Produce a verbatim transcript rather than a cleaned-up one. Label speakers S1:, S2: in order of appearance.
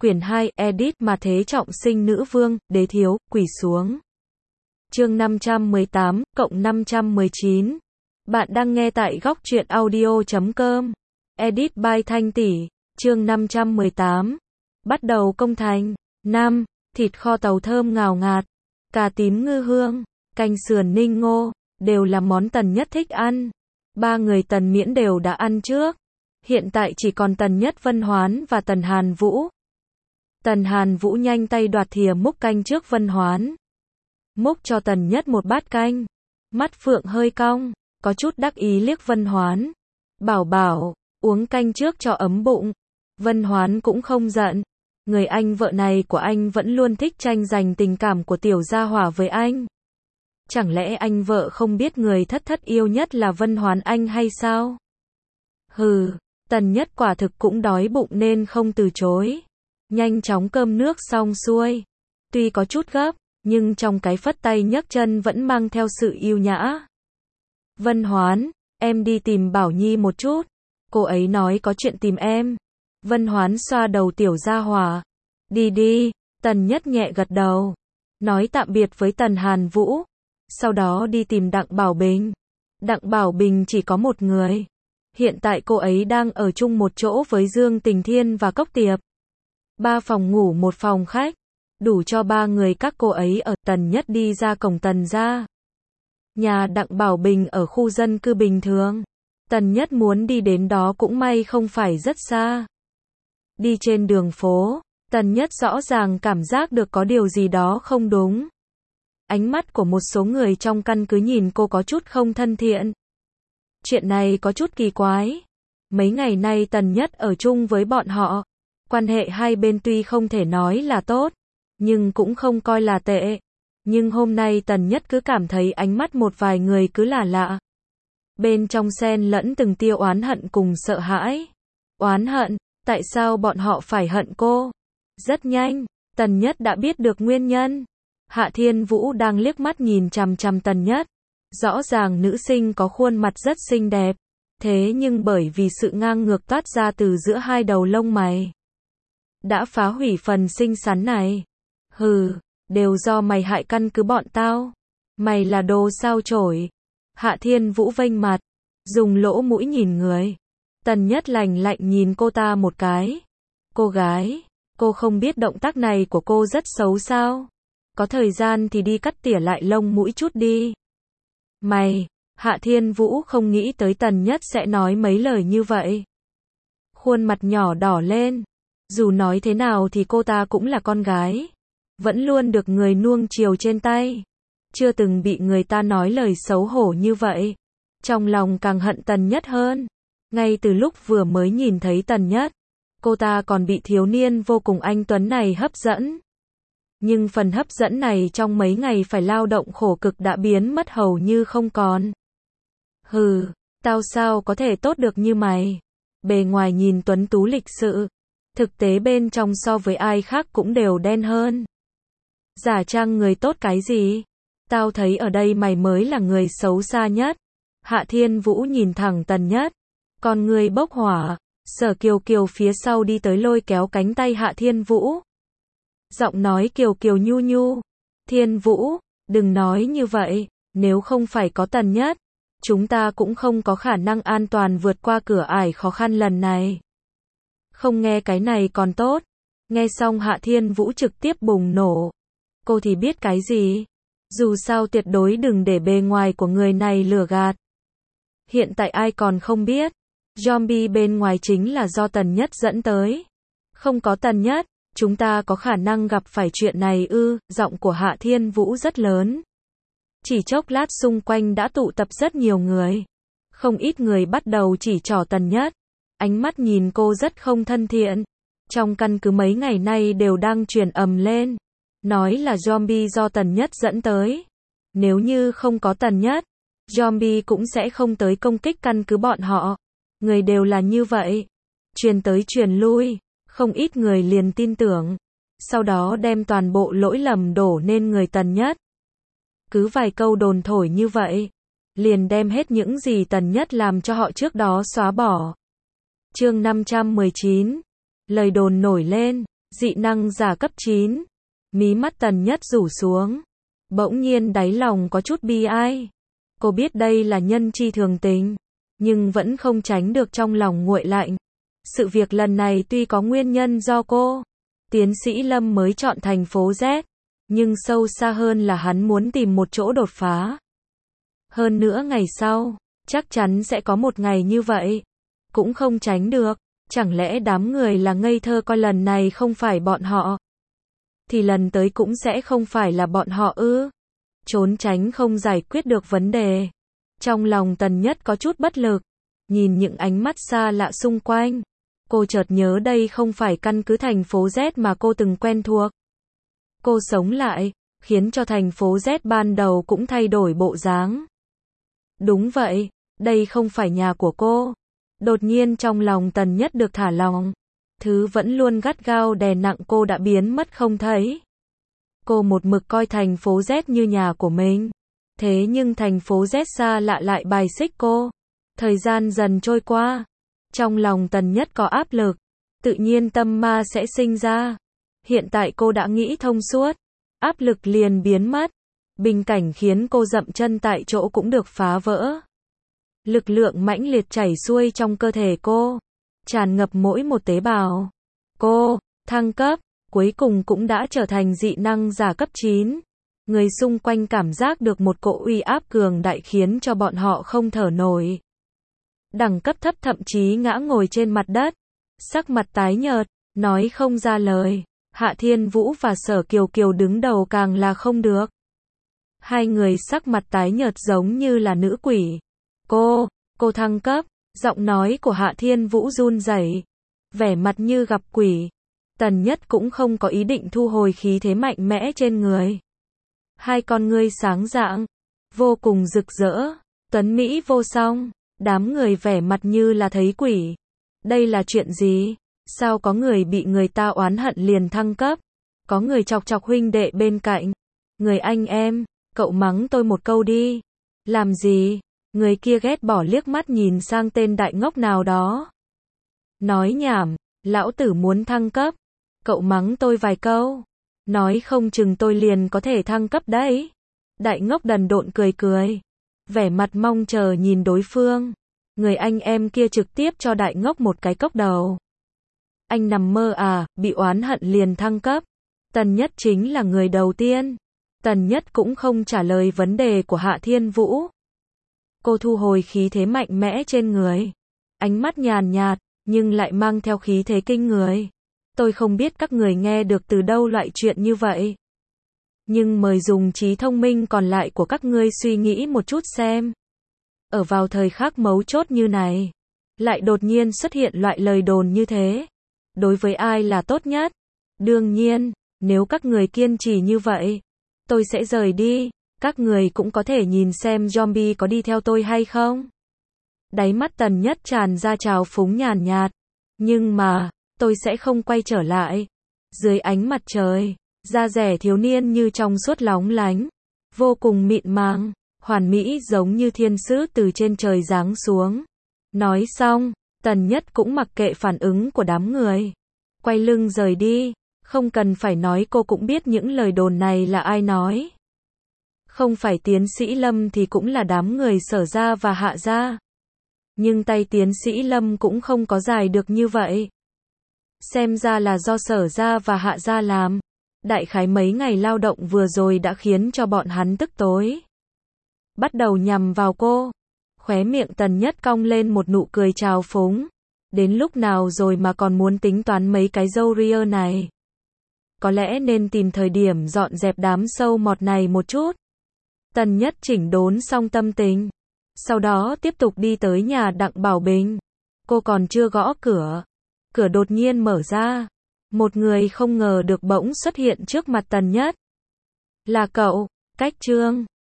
S1: Quyển hai, edit mà thế trọng sinh nữ vương, đế thiếu, quỳ xuống. Chương năm trăm mười tám, cộng năm trăm mười chín. Bạn đang nghe tại góc truyện audio chấm com. Edit by Thanh Tỷ. Chương năm trăm mười tám. Bắt đầu công thành. năm. Thịt kho tàu thơm ngào ngạt, cà tím ngư hương, canh sườn ninh ngô, đều là món Tần Nhất thích ăn. Ba người Tần Miễn đều đã ăn trước. Hiện tại chỉ còn Tần Nhất, Vân Hoán và Tần Hàn Vũ. Tần Hàn Vũ nhanh tay đoạt thìa múc canh trước Vân Hoán. Múc cho Tần Nhất một bát canh. Mắt phượng hơi cong, có chút đắc ý liếc Vân Hoán. Bảo bảo, uống canh trước cho ấm bụng. Vân Hoán cũng không giận. Người anh vợ này của anh vẫn luôn thích tranh giành tình cảm của tiểu gia hỏa với anh. Chẳng lẽ anh vợ không biết người thất thất yêu nhất là Vân Hoán anh hay sao? Hừ, Tần Nhất quả thực cũng đói bụng nên không từ chối. Nhanh chóng cơm nước xong xuôi. Tuy có chút gấp, nhưng trong cái phất tay nhấc chân vẫn mang theo sự yêu nhã. Vân Hoán, em đi tìm Bảo Nhi một chút. Cô ấy nói có chuyện tìm em. Vân Hoán xoa đầu tiểu gia hỏa. Đi đi, Tần Nhất nhẹ gật đầu. Nói tạm biệt với Tần Hàn Vũ. Sau đó đi tìm Đặng Bảo Bình. Đặng Bảo Bình chỉ có một người. Hiện tại cô ấy đang ở chung một chỗ với Dương Tình Thiên và Cốc Tiệp. Ba phòng ngủ một phòng khách. Đủ cho ba người các cô ấy ở. Tần Nhất đi ra cổng Tần gia. Nhà Đặng Bảo Bình ở khu dân cư bình thường. Tần Nhất muốn đi đến đó cũng may không phải rất xa. Đi trên đường phố, Tần Nhất rõ ràng cảm giác được có điều gì đó không đúng. Ánh mắt của một số người trong căn cứ nhìn cô có chút không thân thiện. Chuyện này có chút kỳ quái. Mấy ngày nay Tần Nhất ở chung với bọn họ. Quan hệ hai bên tuy không thể nói là tốt, nhưng cũng không coi là tệ. Nhưng hôm nay Tần Nhất cứ cảm thấy ánh mắt một vài người cứ là lạ. Bên trong xen lẫn từng tia oán hận cùng sợ hãi. Oán hận, tại sao bọn họ phải hận cô? Rất nhanh, Tần Nhất đã biết được nguyên nhân. Hạ Thiên Vũ đang liếc mắt nhìn chằm chằm Tần Nhất. Rõ ràng nữ sinh có khuôn mặt rất xinh đẹp. Thế nhưng bởi vì sự ngang ngược toát ra từ giữa hai đầu lông mày, đã phá hủy phần xinh xắn này. Hừ, đều do mày hại căn cứ bọn tao. Mày là đồ sao chổi. Hạ Thiên Vũ vênh mặt, dùng lỗ mũi nhìn người. Tần Nhất lạnh lạnh nhìn cô ta một cái. Cô gái, cô không biết động tác này của cô rất xấu sao? Có thời gian thì đi cắt tỉa lại lông mũi chút đi. Mày, Hạ Thiên Vũ không nghĩ tới Tần Nhất sẽ nói mấy lời như vậy. Khuôn mặt nhỏ đỏ lên. Dù nói thế nào thì cô ta cũng là con gái. Vẫn luôn được người nuông chiều trên tay. Chưa từng bị người ta nói lời xấu hổ như vậy. Trong lòng càng hận Tần Nhất hơn. Ngay từ lúc vừa mới nhìn thấy Tần Nhất, cô ta còn bị thiếu niên vô cùng anh tuấn này hấp dẫn. Nhưng phần hấp dẫn này trong mấy ngày phải lao động khổ cực đã biến mất hầu như không còn. Hừ, tao sao có thể tốt được như mày. Bề ngoài nhìn tuấn tú lịch sự, thực tế bên trong so với ai khác cũng đều đen hơn. Giả trang người tốt cái gì? Tao thấy ở đây mày mới là người xấu xa nhất. Hạ Thiên Vũ nhìn thẳng Tần Nhất. Con người bốc hỏa. Sở Kiều Kiều phía sau đi tới lôi kéo cánh tay Hạ Thiên Vũ. Giọng nói Kiều Kiều nhu nhu. Thiên Vũ, đừng nói như vậy. Nếu không phải có Tần Nhất, chúng ta cũng không có khả năng an toàn vượt qua cửa ải khó khăn lần này. Không nghe cái này còn tốt. Nghe xong Hạ Thiên Vũ trực tiếp bùng nổ. Cô thì biết cái gì? Dù sao tuyệt đối đừng để bề ngoài của người này lừa gạt. Hiện tại ai còn không biết. Zombie bên ngoài chính là do Tần Nhất dẫn tới. Không có Tần Nhất, chúng ta có khả năng gặp phải chuyện này ư? Giọng của Hạ Thiên Vũ rất lớn. Chỉ chốc lát xung quanh đã tụ tập rất nhiều người. Không ít người bắt đầu chỉ trỏ Tần Nhất. Ánh mắt nhìn cô rất không thân thiện. Trong căn cứ mấy ngày nay đều đang truyền ầm lên. Nói là zombie do Tần Nhất dẫn tới. Nếu như không có Tần Nhất, zombie cũng sẽ không tới công kích căn cứ bọn họ. Người đều là như vậy. Truyền tới truyền lui, không ít người liền tin tưởng. Sau đó đem toàn bộ lỗi lầm đổ nên người Tần Nhất. Cứ vài câu đồn thổi như vậy, liền đem hết những gì Tần Nhất làm cho họ trước đó xóa bỏ. Chương năm trăm mười chín. Lời đồn nổi lên. Dị năng giả cấp chín. Mí mắt Tần Nhất rủ xuống. Bỗng nhiên đáy lòng có chút bi ai. Cô biết đây là nhân chi thường tình, nhưng vẫn không tránh được trong lòng nguội lạnh. Sự việc lần này tuy có nguyên nhân do cô, tiến sĩ Lâm mới chọn thành phố Z, nhưng sâu xa hơn là hắn muốn tìm một chỗ đột phá. Hơn nữa ngày sau, chắc chắn sẽ có một ngày như vậy. Cũng không tránh được. Chẳng lẽ đám người là ngây thơ coi lần này không phải bọn họ, thì lần tới cũng sẽ không phải là bọn họ ư? Trốn tránh không giải quyết được vấn đề. Trong lòng Tần Nhất có chút bất lực, nhìn những ánh mắt xa lạ xung quanh. Cô chợt nhớ đây không phải căn cứ thành phố Z mà cô từng quen thuộc. Cô sống lại, khiến cho thành phố Z ban đầu cũng thay đổi bộ dáng. Đúng vậy, đây không phải nhà của cô. Đột nhiên trong lòng Tần Nhất được thả lỏng. Thứ vẫn luôn gắt gao đè nặng cô đã biến mất không thấy. Cô một mực coi thành phố Z như nhà của mình. Thế nhưng thành phố Z xa lạ lại bài xích cô. Thời gian dần trôi qua. Trong lòng Tần Nhất có áp lực. Tự nhiên tâm ma sẽ sinh ra. Hiện tại cô đã nghĩ thông suốt. Áp lực liền biến mất. Bình cảnh khiến cô dậm chân tại chỗ cũng được phá vỡ. Lực lượng mãnh liệt chảy xuôi trong cơ thể cô, tràn ngập mỗi một tế bào. Cô, thăng cấp, cuối cùng cũng đã trở thành dị năng giả cấp chín. Người xung quanh cảm giác được một cỗ uy áp cường đại khiến cho bọn họ không thở nổi. Đẳng cấp thấp thậm chí ngã ngồi trên mặt đất, sắc mặt tái nhợt, nói không ra lời. Hạ Thiên Vũ và Sở Kiều Kiều đứng đầu càng là không được. Hai người sắc mặt tái nhợt giống như là nữ quỷ. Cô, cô thăng cấp, giọng nói của Hạ Thiên Vũ run rẩy, vẻ mặt như gặp quỷ. Tần Nhất cũng không có ý định thu hồi khí thế mạnh mẽ trên người. Hai con ngươi sáng rạng, vô cùng rực rỡ, tuấn mỹ vô song, đám người vẻ mặt như là thấy quỷ. Đây là chuyện gì? Sao có người bị người ta oán hận liền thăng cấp? Có người chọc chọc huynh đệ bên cạnh. Người anh em, cậu mắng tôi một câu đi. Làm gì? Người kia ghét bỏ liếc mắt nhìn sang tên đại ngốc nào đó. Nói nhảm, lão tử muốn thăng cấp. Cậu mắng tôi vài câu. Nói không chừng tôi liền có thể thăng cấp đấy. Đại ngốc đần độn cười cười. Vẻ mặt mong chờ nhìn đối phương. Người anh em kia trực tiếp cho đại ngốc một cái cốc đầu. Anh nằm mơ à, bị oán hận liền thăng cấp. Tần Nhất chính là người đầu tiên. Tần Nhất cũng không trả lời vấn đề của Hạ Thiên Vũ. Cô thu hồi khí thế mạnh mẽ trên người. Ánh mắt nhàn nhạt, nhưng lại mang theo khí thế kinh người. Tôi không biết các người nghe được từ đâu loại chuyện như vậy. Nhưng mời dùng trí thông minh còn lại của các ngươi suy nghĩ một chút xem. Ở vào thời khắc mấu chốt như này, lại đột nhiên xuất hiện loại lời đồn như thế. Đối với ai là tốt nhất? Đương nhiên, nếu các người kiên trì như vậy, tôi sẽ rời đi. Các người cũng có thể nhìn xem zombie có đi theo tôi hay không. Đáy mắt Tần Nhất tràn ra trào phúng nhàn nhạt. Nhưng mà, tôi sẽ không quay trở lại. Dưới ánh mặt trời, da rẻ thiếu niên như trong suốt lóng lánh. Vô cùng mịn màng, hoàn mỹ giống như thiên sứ từ trên trời giáng xuống. Nói xong, Tần Nhất cũng mặc kệ phản ứng của đám người. Quay lưng rời đi. Không cần phải nói cô cũng biết những lời đồn này là ai nói. Không phải tiến sĩ Lâm thì cũng là đám người Sở gia và Hạ gia. Nhưng tay tiến sĩ Lâm cũng không có dài được như vậy. Xem ra là do Sở gia và Hạ gia làm. Đại khái mấy ngày lao động vừa rồi đã khiến cho bọn hắn tức tối. Bắt đầu nhằm vào cô. Khóe miệng Tần Nhất cong lên một nụ cười trào phúng. Đến lúc nào rồi mà còn muốn tính toán mấy cái râu ria này. Có lẽ nên tìm thời điểm dọn dẹp đám sâu mọt này một chút. Tần Nhất chỉnh đốn xong tâm tình. Sau đó tiếp tục đi tới nhà Đặng Bảo Bình. Cô còn chưa gõ cửa. Cửa đột nhiên mở ra. Một người không ngờ được bỗng xuất hiện trước mặt Tần Nhất. Là cậu, Cách Trương.